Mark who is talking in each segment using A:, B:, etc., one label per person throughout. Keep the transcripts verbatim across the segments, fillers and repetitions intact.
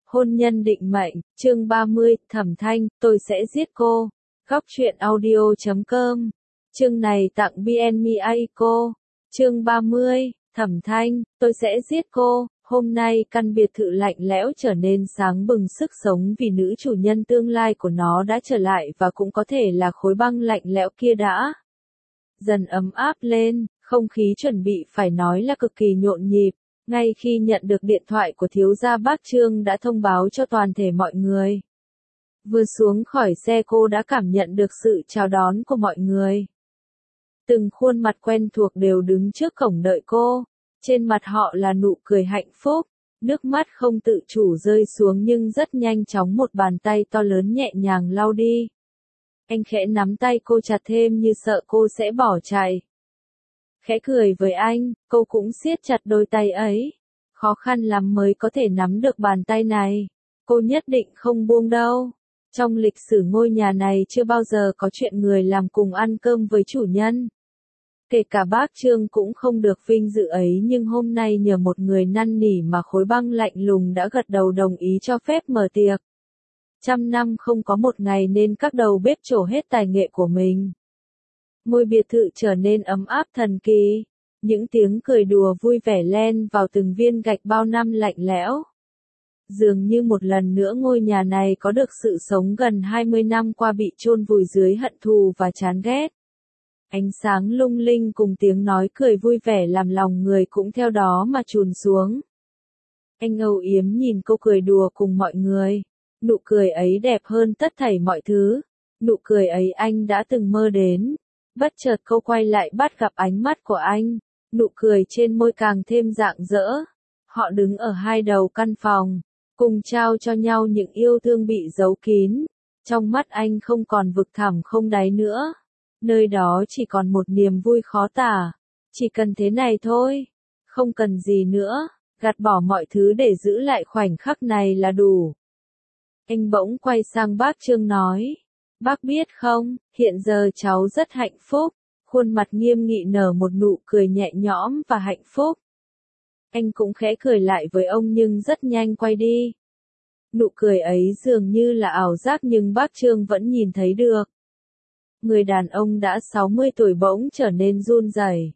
A: Hôn nhân định mệnh, chương ba mươi, Thẩm Thanh, tôi sẽ giết cô. Góc truyện audio chấm com. Chương này tặng bê en em a cô. Chương ba mươi, Thẩm Thanh, tôi sẽ giết cô. Hôm nay căn biệt thự lạnh lẽo trở nên sáng bừng sức sống vì nữ chủ nhân tương lai của nó đã trở lại và cũng có thể là khối băng lạnh lẽo kia đã dần ấm áp lên, không khí chuẩn bị phải nói là cực kỳ nhộn nhịp. Ngay khi nhận được điện thoại của thiếu gia bác Trương đã thông báo cho toàn thể mọi người. Vừa xuống khỏi xe cô đã cảm nhận được sự chào đón của mọi người. Từng khuôn mặt quen thuộc đều đứng trước cổng đợi cô. Trên mặt họ là nụ cười hạnh phúc, nước mắt không tự chủ rơi xuống nhưng rất nhanh chóng một bàn tay to lớn nhẹ nhàng lau đi. Anh khẽ nắm tay cô chặt thêm như sợ cô sẽ bỏ chạy. Khẽ cười với anh, cô cũng siết chặt đôi tay ấy. Khó khăn lắm mới có thể nắm được bàn tay này. Cô nhất định không buông đâu. Trong lịch sử ngôi nhà này chưa bao giờ có chuyện người làm cùng ăn cơm với chủ nhân. Kể cả bác Trương cũng không được vinh dự ấy nhưng hôm nay nhờ một người năn nỉ mà khối băng lạnh lùng đã gật đầu đồng ý cho phép mở tiệc. Trăm năm không có một ngày nên các đầu bếp trổ hết tài nghệ của mình. Ngôi biệt thự trở nên ấm áp thần kỳ. Những tiếng cười đùa vui vẻ len vào từng viên gạch bao năm lạnh lẽo. Dường như một lần nữa ngôi nhà này có được sự sống gần hai mươi năm qua bị chôn vùi dưới hận thù và chán ghét. Ánh sáng lung linh cùng tiếng nói cười vui vẻ làm lòng người cũng theo đó mà trùn xuống. Anh âu yếm nhìn cô cười đùa cùng mọi người. Nụ cười ấy đẹp hơn tất thảy mọi thứ. Nụ cười ấy anh đã từng mơ đến. Bất chợt cô quay lại bắt gặp ánh mắt của anh. Nụ cười trên môi càng thêm rạng rỡ. Họ đứng ở hai đầu căn phòng, cùng trao cho nhau những yêu thương bị giấu kín. Trong mắt anh không còn vực thẳm không đáy nữa. Nơi đó chỉ còn một niềm vui khó tả. Chỉ cần thế này thôi. Không cần gì nữa. Gạt bỏ mọi thứ để giữ lại khoảnh khắc này là đủ. Anh bỗng quay sang bác Trương nói. Bác biết không, hiện giờ cháu rất hạnh phúc. Khuôn mặt nghiêm nghị nở một nụ cười nhẹ nhõm và hạnh phúc. Anh cũng khẽ cười lại với ông nhưng rất nhanh quay đi. Nụ cười ấy dường như là ảo giác nhưng bác Trương vẫn nhìn thấy được. Người đàn ông đã sáu mươi tuổi bỗng trở nên run rẩy.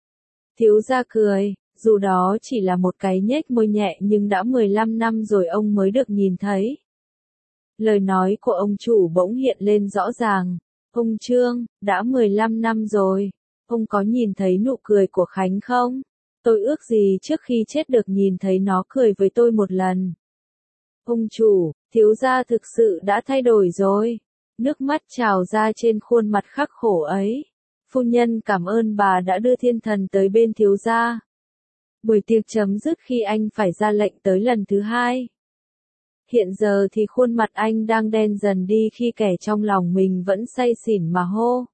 A: Thiếu gia cười, dù đó chỉ là một cái nhếch môi nhẹ nhưng đã mười lăm năm rồi ông mới được nhìn thấy. Lời nói của ông chủ bỗng hiện lên rõ ràng. Ông Trương, đã mười lăm năm rồi. Ông có nhìn thấy nụ cười của Khánh không? Tôi ước gì trước khi chết được nhìn thấy nó cười với tôi một lần. Ông chủ, thiếu gia thực sự đã thay đổi rồi. Nước mắt trào ra trên khuôn mặt khắc khổ ấy. Phu nhân cảm ơn bà đã đưa thiên thần tới bên thiếu gia. Buổi tiệc chấm dứt khi anh phải ra lệnh tới lần thứ hai. Hiện giờ thì khuôn mặt anh đang đen dần đi khi kẻ trong lòng mình vẫn say xỉn mà hô.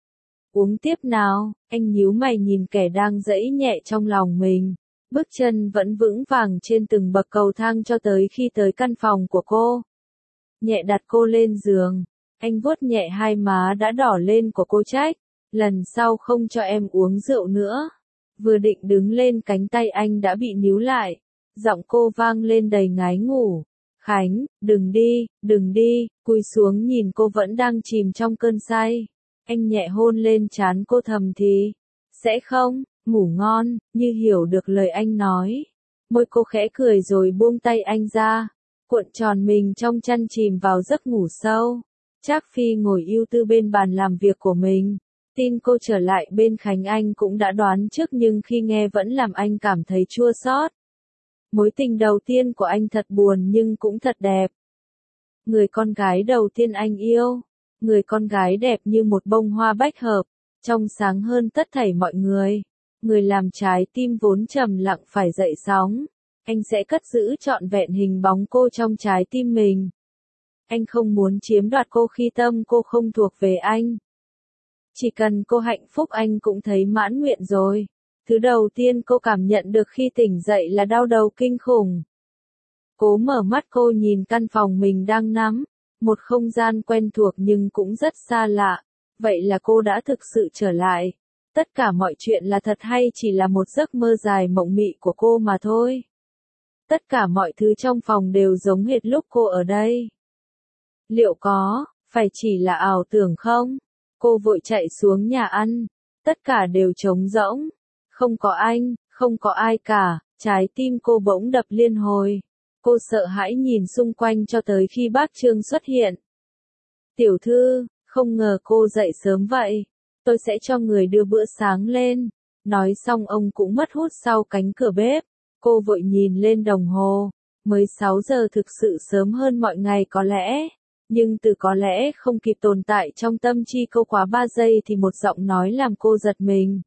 A: Uống tiếp nào, anh nhíu mày nhìn kẻ đang giãy nhẹ trong lòng mình. Bước chân vẫn vững vàng trên từng bậc cầu thang cho tới khi tới căn phòng của cô. Nhẹ đặt cô lên giường. Anh vuốt nhẹ hai má đã đỏ lên của cô trách. Lần sau không cho em uống rượu nữa. Vừa định đứng lên cánh tay anh đã bị níu lại. Giọng cô vang lên đầy ngái ngủ. Khánh, đừng đi, đừng đi, cúi xuống nhìn cô vẫn đang chìm trong cơn say. Anh nhẹ hôn lên trán cô thầm thì. Sẽ không, ngủ ngon, như hiểu được lời anh nói. Môi cô khẽ cười rồi buông tay anh ra. Cuộn tròn mình trong chăn chìm vào giấc ngủ sâu. Trác Phi ngồi ưu tư bên bàn làm việc của mình. Tin cô trở lại bên Khánh anh cũng đã đoán trước nhưng khi nghe vẫn làm anh cảm thấy chua xót. Mối tình đầu tiên của anh thật buồn nhưng cũng thật đẹp. Người con gái đầu tiên anh yêu. Người con gái đẹp như một bông hoa bách hợp. Trong sáng hơn tất thảy mọi người. Người làm trái tim vốn trầm lặng phải dậy sóng. Anh sẽ cất giữ trọn vẹn hình bóng cô trong trái tim mình. Anh không muốn chiếm đoạt cô khi tâm cô không thuộc về anh. Chỉ cần cô hạnh phúc anh cũng thấy mãn nguyện rồi. Thứ đầu tiên cô cảm nhận được khi tỉnh dậy là đau đầu kinh khủng. Cố mở mắt cô nhìn căn phòng mình đang nắm. Một không gian quen thuộc nhưng cũng rất xa lạ. Vậy là cô đã thực sự trở lại. Tất cả mọi chuyện là thật hay chỉ là một giấc mơ dài mộng mị của cô mà thôi. Tất cả mọi thứ trong phòng đều giống hệt lúc cô ở đây. Liệu có, phải chỉ là ảo tưởng không? Cô vội chạy xuống nhà ăn. Tất cả đều trống rỗng. Không có anh, không có ai cả. Trái tim cô bỗng đập liên hồi. Cô sợ hãi nhìn xung quanh cho tới khi bác Trương xuất hiện. Tiểu thư, không ngờ cô dậy sớm vậy. Tôi sẽ cho người đưa bữa sáng lên. Nói xong ông cũng mất hút sau cánh cửa bếp. Cô vội nhìn lên đồng hồ. Mới sáu giờ thực sự sớm hơn mọi ngày có lẽ. Nhưng từ có lẽ không kịp tồn tại trong tâm trí cô quá ba giây thì một giọng nói làm cô giật mình.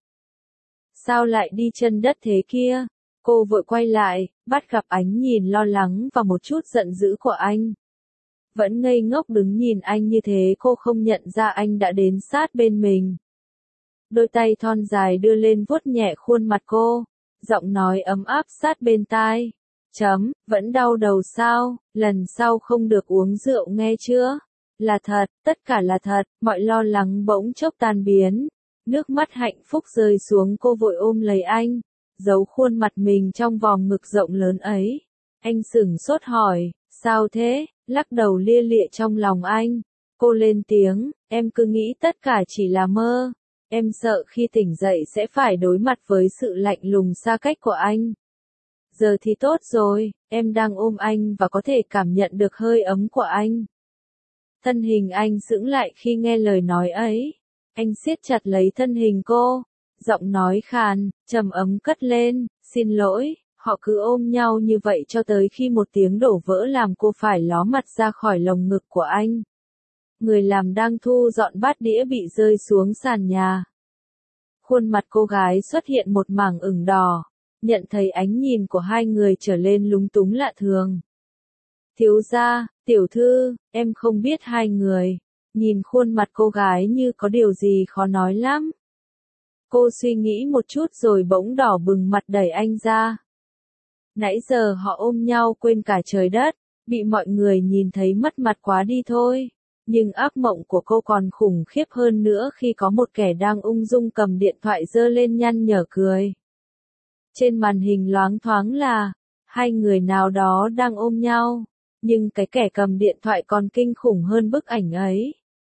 A: Sao lại đi chân đất thế kia? Cô vội quay lại, bắt gặp ánh nhìn lo lắng và một chút giận dữ của anh. Vẫn ngây ngốc đứng nhìn anh như thế cô không nhận ra anh đã đến sát bên mình. Đôi tay thon dài đưa lên vuốt nhẹ khuôn mặt cô, giọng nói ấm áp sát bên tai. Chấm, vẫn đau đầu sao, lần sau không được uống rượu nghe chưa? Là thật, tất cả là thật, mọi lo lắng bỗng chốc tan biến. Nước mắt hạnh phúc rơi xuống cô vội ôm lấy anh, giấu khuôn mặt mình trong vòng ngực rộng lớn ấy. Anh sửng sốt hỏi, sao thế, lắc đầu lia lịa trong lòng anh. Cô lên tiếng, em cứ nghĩ tất cả chỉ là mơ. Em sợ khi tỉnh dậy sẽ phải đối mặt với sự lạnh lùng xa cách của anh. Giờ thì tốt rồi, em đang ôm anh và có thể cảm nhận được hơi ấm của anh. Thân hình anh sững lại khi nghe lời nói ấy. Anh siết chặt lấy thân hình cô, giọng nói khàn, trầm ấm cất lên, xin lỗi. Họ cứ ôm nhau như vậy cho tới khi một tiếng đổ vỡ làm cô phải ló mặt ra khỏi lồng ngực của anh. Người làm đang thu dọn bát đĩa bị rơi xuống sàn nhà. Khuôn mặt cô gái xuất hiện một mảng ửng đỏ, nhận thấy ánh nhìn của hai người trở lên lúng túng lạ thường. Thiếu gia, tiểu thư, em không biết hai người. Nhìn khuôn mặt cô gái như có điều gì khó nói lắm. Cô suy nghĩ một chút rồi bỗng đỏ bừng mặt đẩy anh ra. Nãy giờ họ ôm nhau quên cả trời đất, bị mọi người nhìn thấy mất mặt quá đi thôi. Nhưng ác mộng của cô còn khủng khiếp hơn nữa khi có một kẻ đang ung dung cầm điện thoại giơ lên nhăn nhở cười. Trên màn hình loáng thoáng là hai người nào đó đang ôm nhau, nhưng cái kẻ cầm điện thoại còn kinh khủng hơn bức ảnh ấy.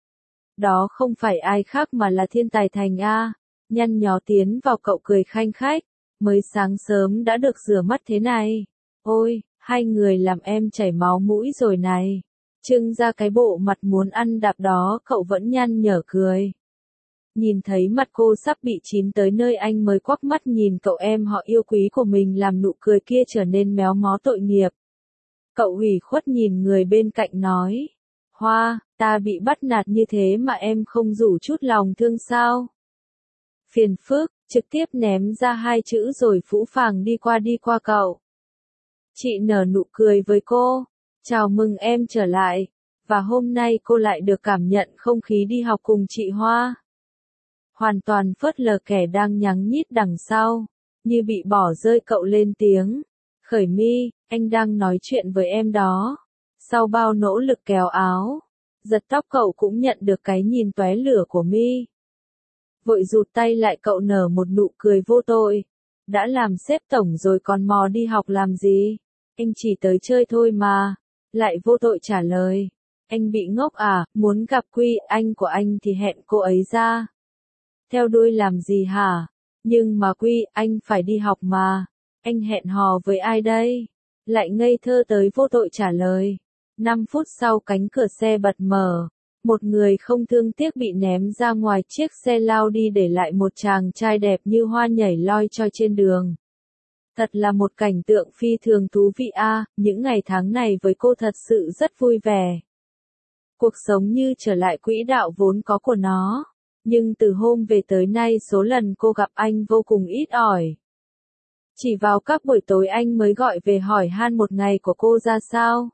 A: Đó không phải ai khác mà là Thiên Tài Thành A. Nhăn nhó tiến vào cậu cười khanh khách. Mới sáng sớm đã được rửa mắt thế này. Ôi, hai người làm em chảy máu mũi rồi này. Trưng ra cái bộ mặt muốn ăn đạp đó cậu vẫn nhăn nhở cười. Nhìn thấy mặt cô sắp bị chín tới nơi anh mới quắc mắt nhìn cậu em họ yêu quý của mình làm nụ cười kia trở nên méo mó tội nghiệp. Cậu ủy khuất nhìn người bên cạnh nói. Hoa, ta bị bắt nạt như thế mà em không rủ chút lòng thương sao? Phiền phức, trực tiếp ném ra hai chữ rồi phũ phàng đi qua đi qua cậu. Chị nở nụ cười với cô. Chào mừng em trở lại. Và hôm nay cô lại được cảm nhận không khí đi học cùng chị Hoa. Hoàn toàn phớt lờ kẻ đang nhắng nhít đằng sau. Như bị bỏ rơi cậu lên tiếng. Khởi mi, anh đang nói chuyện với em đó. Sau bao nỗ lực kéo áo, giật tóc cậu cũng nhận được cái nhìn tóe lửa của mi. Vội rụt tay lại cậu nở một nụ cười vô tội. Đã làm sếp tổng rồi còn mò đi học làm gì? Anh chỉ tới chơi thôi mà. Lại vô tội trả lời. Anh bị ngốc à, muốn gặp Quy, anh của anh thì hẹn cô ấy ra. Theo đuôi làm gì hả? Nhưng mà Quy, anh phải đi học mà. Anh hẹn hò với ai đây? Lại ngây thơ tới vô tội trả lời. năm phút sau cánh cửa xe bật mở. Một người không thương tiếc bị ném ra ngoài chiếc xe lao đi để lại một chàng trai đẹp như hoa nhảy loi choi trên đường. Thật là một cảnh tượng phi thường thú vị a, à, những ngày tháng này với cô thật sự rất vui vẻ. Cuộc sống như trở lại quỹ đạo vốn có của nó. Nhưng từ hôm về tới nay số lần cô gặp anh vô cùng ít ỏi. Chỉ vào các buổi tối anh mới gọi về hỏi han một ngày của cô ra sao.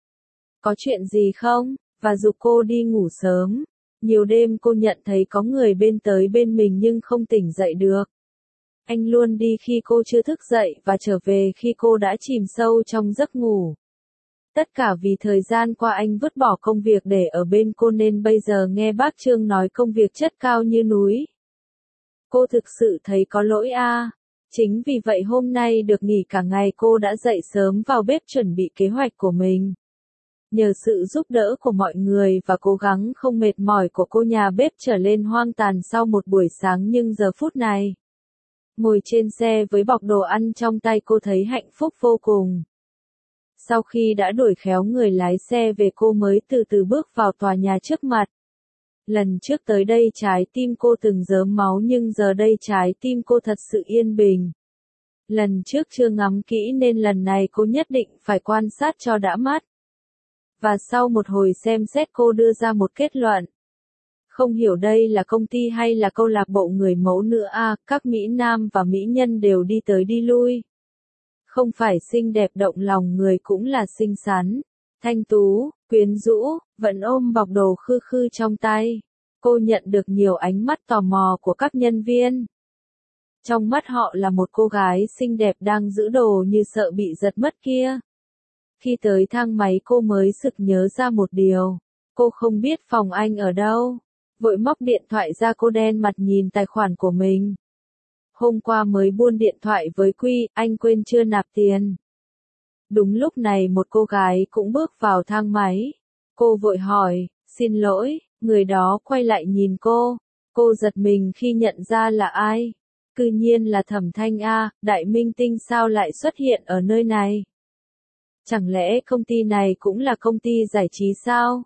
A: Có chuyện gì không? Và giục cô đi ngủ sớm. Nhiều đêm cô nhận thấy có người bên tới bên mình nhưng không tỉnh dậy được. Anh luôn đi khi cô chưa thức dậy và trở về khi cô đã chìm sâu trong giấc ngủ. Tất cả vì thời gian qua anh vứt bỏ công việc để ở bên cô nên bây giờ nghe bác Trương nói công việc chất cao như núi. Cô thực sự thấy có lỗi a. À. Chính vì vậy hôm nay được nghỉ cả ngày cô đã dậy sớm vào bếp chuẩn bị kế hoạch của mình. Nhờ sự giúp đỡ của mọi người và cố gắng không mệt mỏi của cô, nhà bếp trở lên hoang tàn sau một buổi sáng, nhưng giờ phút này, ngồi trên xe với bọc đồ ăn trong tay, cô thấy hạnh phúc vô cùng. Sau khi đã đuổi khéo người lái xe về, cô mới từ từ bước vào tòa nhà trước mặt. Lần trước tới đây trái tim cô từng rớm máu, nhưng giờ đây trái tim cô thật sự yên bình. Lần trước chưa ngắm kỹ nên lần này cô nhất định phải quan sát cho đã mắt. Và sau một hồi xem xét, cô đưa ra một kết luận. Không hiểu đây là công ty hay là câu lạc bộ người mẫu nữa à, các mỹ nam và mỹ nhân đều đi tới đi lui. Không phải xinh đẹp động lòng người cũng là xinh xắn, thanh tú, quyến rũ, vẫn ôm bọc đồ khư khư trong tay. Cô nhận được nhiều ánh mắt tò mò của các nhân viên. Trong mắt họ là một cô gái xinh đẹp đang giữ đồ như sợ bị giật mất kia. Khi tới thang máy cô mới sực nhớ ra một điều. Cô không biết phòng anh ở đâu. Vội móc điện thoại ra, cô đen mặt nhìn tài khoản của mình. Hôm qua mới buôn điện thoại với Quy, anh quên chưa nạp tiền. Đúng lúc này một cô gái cũng bước vào thang máy. Cô vội hỏi, xin lỗi, người đó quay lại nhìn cô. Cô giật mình khi nhận ra là ai. Cư nhiên là Thẩm Thanh a, đại minh tinh sao lại xuất hiện ở nơi này? Chẳng lẽ công ty này cũng là công ty giải trí sao?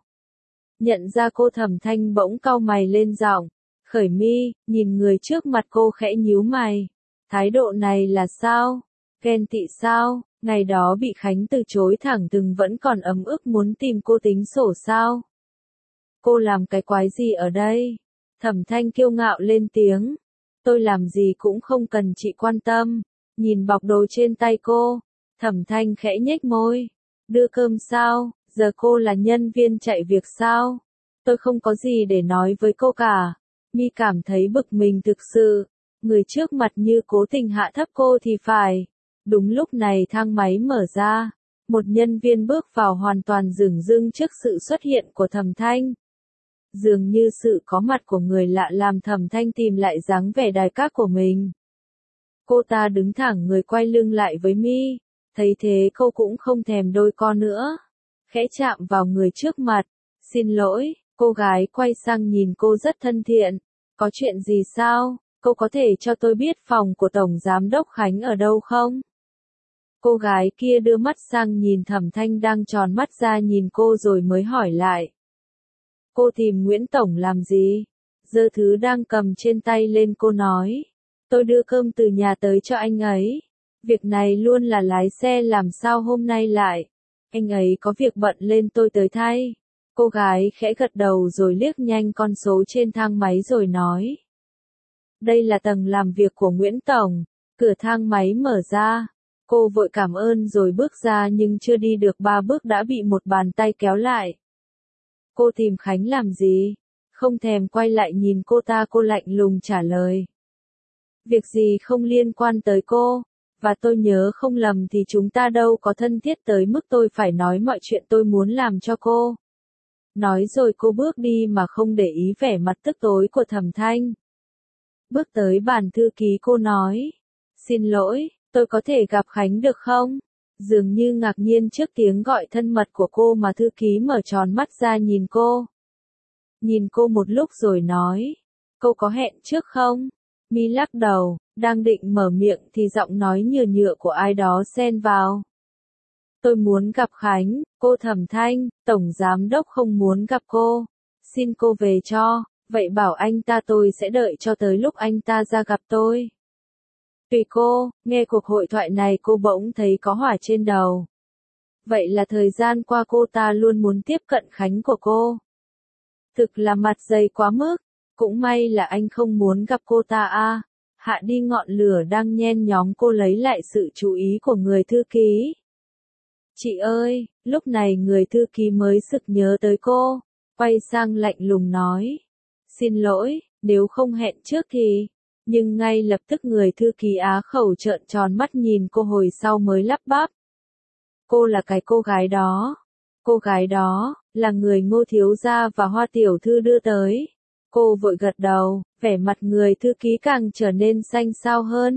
A: Nhận ra cô, Thẩm Thanh bỗng cau mày lên giọng, khởi mi, nhìn người trước mặt cô khẽ nhíu mày. Thái độ này là sao? Ghen tị sao? Ngày đó bị Khánh từ chối thẳng thừng vẫn còn ấm ức muốn tìm cô tính sổ sao? Cô làm cái quái gì ở đây? Thẩm Thanh kiêu ngạo lên tiếng. Tôi làm gì cũng không cần chị quan tâm. Nhìn bọc đồ trên tay cô, Thẩm Thanh khẽ nhếch môi. Đưa cơm sao? Giờ cô là nhân viên chạy việc sao? Tôi không có gì để nói với cô cả. Mi cảm thấy bực mình thực sự. Người trước mặt như cố tình hạ thấp cô thì phải. Đúng lúc này thang máy mở ra. Một nhân viên bước vào hoàn toàn dửng dưng trước sự xuất hiện của Thẩm Thanh. Dường như sự có mặt của người lạ làm Thẩm Thanh tìm lại dáng vẻ đài các của mình. Cô ta đứng thẳng người quay lưng lại với Mi. Thấy thế cô cũng không thèm đôi co nữa. Khẽ chạm vào người trước mặt. Xin lỗi, cô gái quay sang nhìn cô rất thân thiện. Có chuyện gì sao? Cô có thể cho tôi biết phòng của Tổng Giám đốc Khánh ở đâu không? Cô gái kia đưa mắt sang nhìn Thẩm Thanh đang tròn mắt ra nhìn cô rồi mới hỏi lại. Cô tìm Nguyễn Tổng làm gì? Giơ thứ đang cầm trên tay lên, cô nói. Tôi đưa cơm từ nhà tới cho anh ấy. Việc này luôn là lái xe làm sao hôm nay lại. Anh ấy có việc bận lên tôi tới thay. Cô gái khẽ gật đầu rồi liếc nhanh con số trên thang máy rồi nói. Đây là tầng làm việc của Nguyễn Tổng. Cửa thang máy mở ra. Cô vội cảm ơn rồi bước ra nhưng chưa đi được ba bước đã bị một bàn tay kéo lại. Cô tìm Khánh làm gì? Không thèm quay lại nhìn cô ta, cô lạnh lùng trả lời. Việc gì không liên quan tới cô. Và tôi nhớ không lầm thì chúng ta đâu có thân thiết tới mức tôi phải nói mọi chuyện tôi muốn làm cho cô. Nói rồi cô bước đi mà không để ý vẻ mặt tức tối của Thẩm Thanh. Bước tới bàn thư ký cô nói. Xin lỗi, tôi có thể gặp Khánh được không? Dường như ngạc nhiên trước tiếng gọi thân mật của cô mà thư ký mở tròn mắt ra nhìn cô. Nhìn cô một lúc rồi nói. Cô có hẹn trước không? Mi lắc đầu, đang định mở miệng thì giọng nói nhựa nhựa của ai đó xen vào. Tôi muốn gặp Khánh, cô Thẩm Thanh, Tổng Giám đốc không muốn gặp cô. Xin cô về cho, vậy bảo anh ta tôi sẽ đợi cho tới lúc anh ta ra gặp tôi. Tùy cô, nghe cuộc hội thoại này cô bỗng thấy có hỏa trên đầu. Vậy là thời gian qua cô ta luôn muốn tiếp cận Khánh của cô. Thực là mặt dày quá mức, cũng may là anh không muốn gặp cô ta a. Hạ đi ngọn lửa đang nhen nhóm, cô lấy lại sự chú ý của người thư ký. Chị ơi, lúc này người thư ký mới sực nhớ tới cô, quay sang lạnh lùng nói. Xin lỗi, nếu không hẹn trước thì... Nhưng ngay lập tức người thư ký á khẩu trợn tròn mắt nhìn cô hồi sau mới lắp bắp. Cô là cái cô gái đó. Cô gái đó, là người Ngô thiếu gia và Hoa tiểu thư đưa tới. Cô vội gật đầu, vẻ mặt người thư ký càng trở nên xanh xao hơn.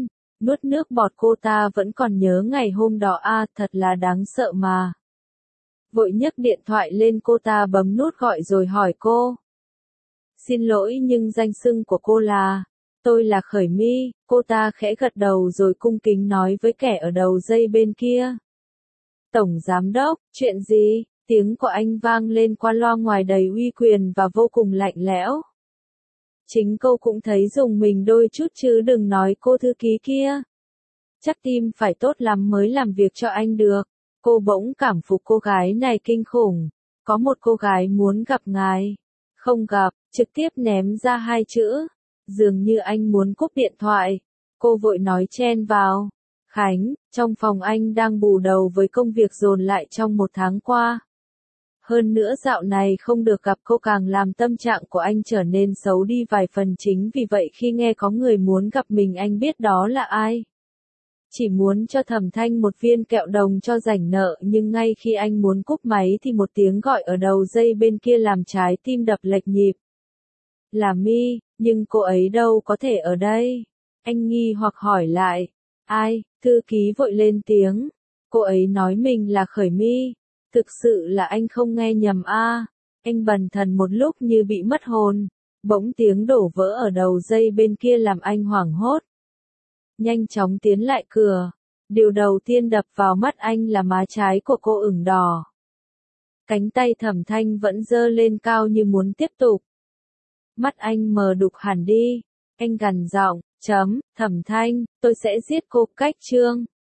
A: Nuốt nước bọt, cô ta vẫn còn nhớ ngày hôm đó a, thật là đáng sợ mà. Vội nhấc điện thoại lên, cô ta bấm nút gọi rồi hỏi cô. Xin lỗi nhưng danh xưng của cô là... Tôi là Khởi My, cô ta khẽ gật đầu rồi cung kính nói với kẻ ở đầu dây bên kia. Tổng giám đốc, chuyện gì? Tiếng của anh vang lên qua loa ngoài đầy uy quyền và vô cùng lạnh lẽo. Chính cô cũng thấy rùng mình đôi chút chứ đừng nói cô thư ký kia. Chắc tim phải tốt lắm mới làm việc cho anh được. Cô bỗng cảm phục cô gái này kinh khủng. Có một cô gái muốn gặp ngài. Không gặp, trực tiếp ném ra hai chữ. Dường như anh muốn cúp điện thoại. Cô vội nói chen vào. Khánh, trong phòng anh đang bù đầu với công việc dồn lại trong một tháng qua. Hơn nữa dạo này không được gặp cô càng làm tâm trạng của anh trở nên xấu đi vài phần, chính vì vậy khi nghe có người muốn gặp mình anh biết đó là ai. Chỉ muốn cho Thẩm Thanh một viên kẹo đồng cho rảnh nợ, nhưng ngay khi anh muốn cúp máy thì một tiếng gọi ở đầu dây bên kia làm trái tim đập lệch nhịp. Là My, nhưng cô ấy đâu có thể ở đây. Anh nghi hoặc hỏi lại. Ai? Thư ký vội lên tiếng. Cô ấy nói mình là Khởi My. Thực sự là anh không nghe nhầm a. À. Anh bần thần một lúc như bị mất hồn. Bỗng tiếng đổ vỡ ở đầu dây bên kia làm anh hoảng hốt. Nhanh chóng tiến lại cửa. Điều đầu tiên đập vào mắt anh là má trái của cô ửng đỏ. Cánh tay Thẩm Thanh vẫn giơ lên cao như muốn tiếp tục. Mắt anh mờ đục hẳn đi. Anh gằn giọng, chấm, Thẩm Thanh, tôi sẽ giết cô. Cách chương